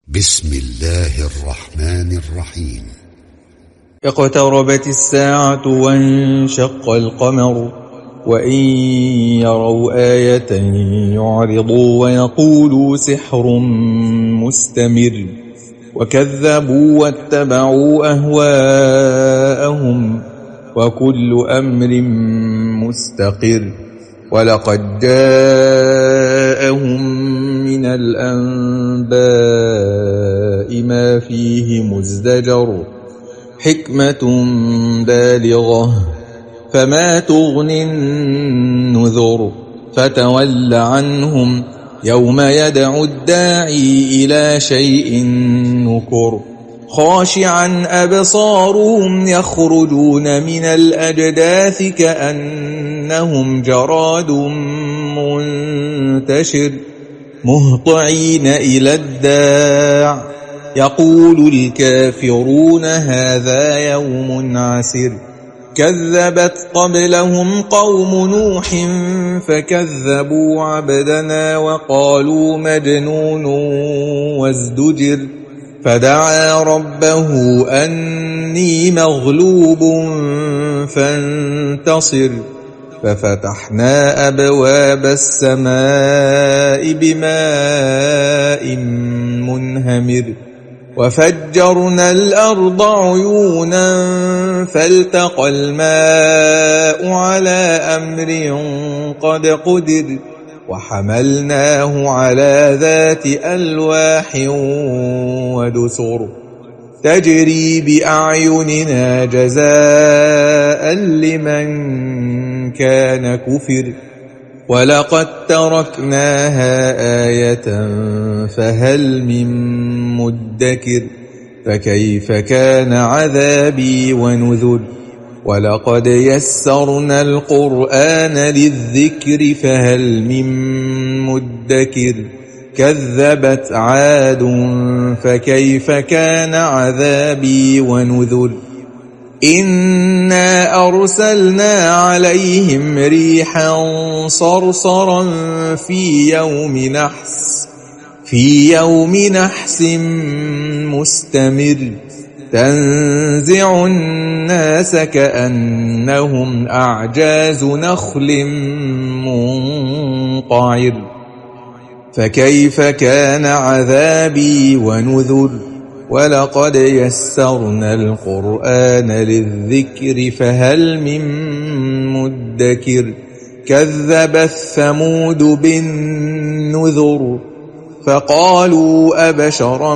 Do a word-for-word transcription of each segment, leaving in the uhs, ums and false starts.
بسم الله الرحمن الرحيم. اقتربت الساعة وانشق القمر وإن يروا آية يعرضوا ويقولوا سحر مستمر وكذبوا واتبعوا أهواءهم وكل أمر مستقر ولقد جاءهم من الأنباء ما فيه مزدجر حكمة بالغة فما تغني النذر فتول عنهم يوم يدعو الداعي إلى شيء نكر خاشعا أبصارهم يخرجون من الأجداث كأنهم جراد منتشر مهطعين إلى الداع يقول الكافرون هذا يوم عسر كذبت قبلهم قوم نوح فكذبوا عبدنا وقالوا مجنون وازدجر فدعا ربه أني مغلوب فانتصر ففتحنا أبواب السماء بماء منهمر وفجرنا الأرض عيونا فالتقى الماء على أمر قد قدر وحملناه على ذات ألواح ودسر تجري بأعيننا جزاء لمن كان كفر ولقد تركناها آية فهل من مدكر فكيف كان عذابي ونذر ولقد يسرنا القرآن للذكر فهل من مدكر كذبت عاد فكيف كان عذابي ونذر إنا أرسلنا عليهم ريحا صرصرا في يوم نحس في يوم نحس مستمر تنزع الناس كأنهم أعجاز نخل منقعر فكيف كان عذابي ونذر ولقد يسرنا القرآن للذكر فهل من مدكر كذبت ثمود بالنذر فقالوا أبشرا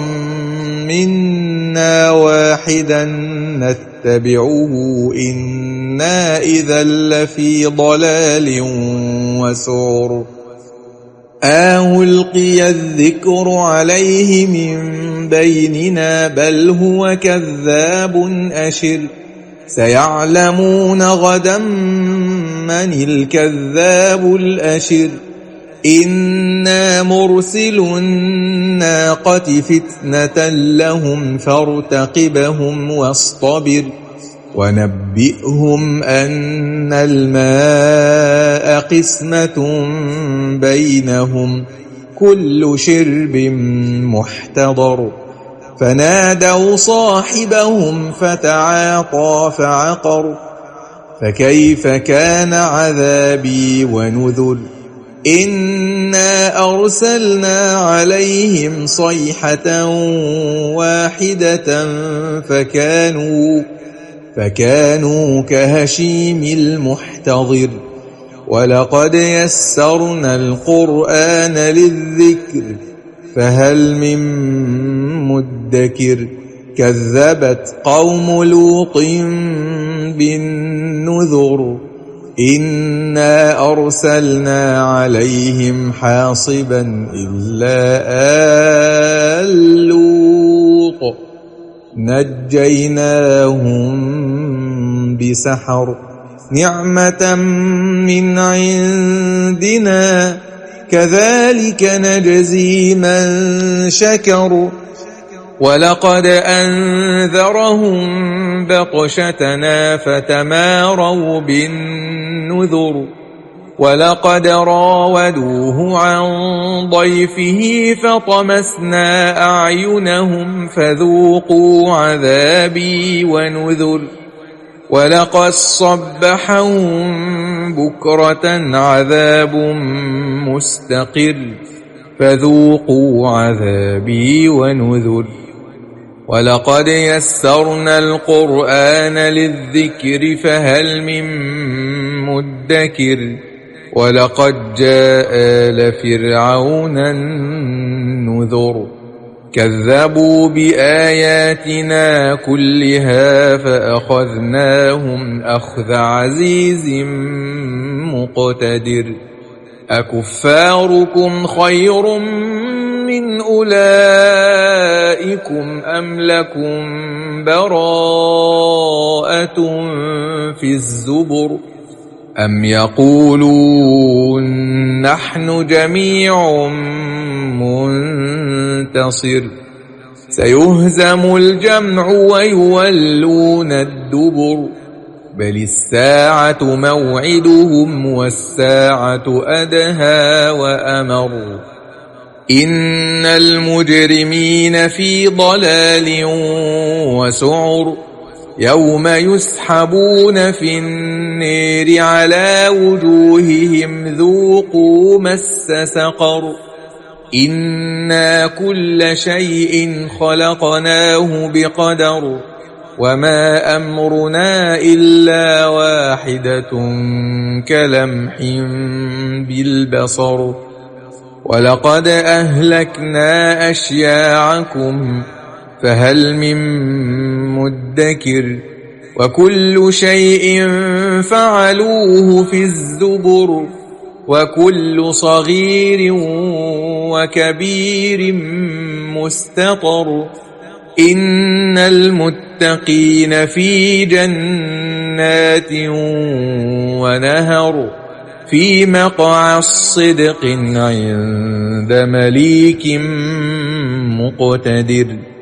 منا واحدا نتبعه إنا إذا لفي ضلال وسعر آه ألقي الذكر عليه من بيننا بل هو كذاب أشر سيعلمون غدا من الكذاب الأشر إنا مرسل الناقة فتنة لهم فارتقبهم واصطبر ونبئهم أن الماء قسمة بينهم كل شرب محتضر فنادوا صاحبهم فتعاطى فعقر فكيف كان عذابي ونذر إنا أرسلنا عليهم صيحة واحدة فكانوا فكانوا كهشيم المحتضر ولقد يسرنا القرآن للذكر فهل من مدكر كذبت قوم لوط بالنذر إنا أرسلنا عليهم حاصبا إلا آل لوط نجيناهم بسحر نعمة من عندنا كذلك نجزي من شكر ولقد أنذرهم بطشتنا فتماروا بالنذر ولقد راودوه عن ضيفه فطمسنا أعينهم فذوقوا عذابي ونذر ولقد صبحهم بكرة عذاب مستقر فذوقوا عذابي ونذر ولقد يسرنا القرآن للذكر فهل من مدكر ولقد جاء آل فرعون النذر كذبوا بآياتنا كلها فأخذناهم أخذ عزيز مقتدر أكفاركم خير من أولئكم أم لكم براءة في الزبر أم يقولون نحن جميع منتصر سيهزم الجمع ويولون الدبر بل الساعة موعدهم والساعة أدهى وأمر إن المجرمين في ضلال وسعر يوم يسحبون في النير على وجوههم ذوقوا مس سقر إنا كل شيء خلقناه بقدر وما أمرنا إلا واحدة كلمح بالبصر ولقد أهلكنا أشياعكم فهل من مدكر وكل شيء فعلوه في الزبر وكل صغير وكبير مستطر إن المتقين في جنات ونهر في مقعد صدق عند مليك مقتدر.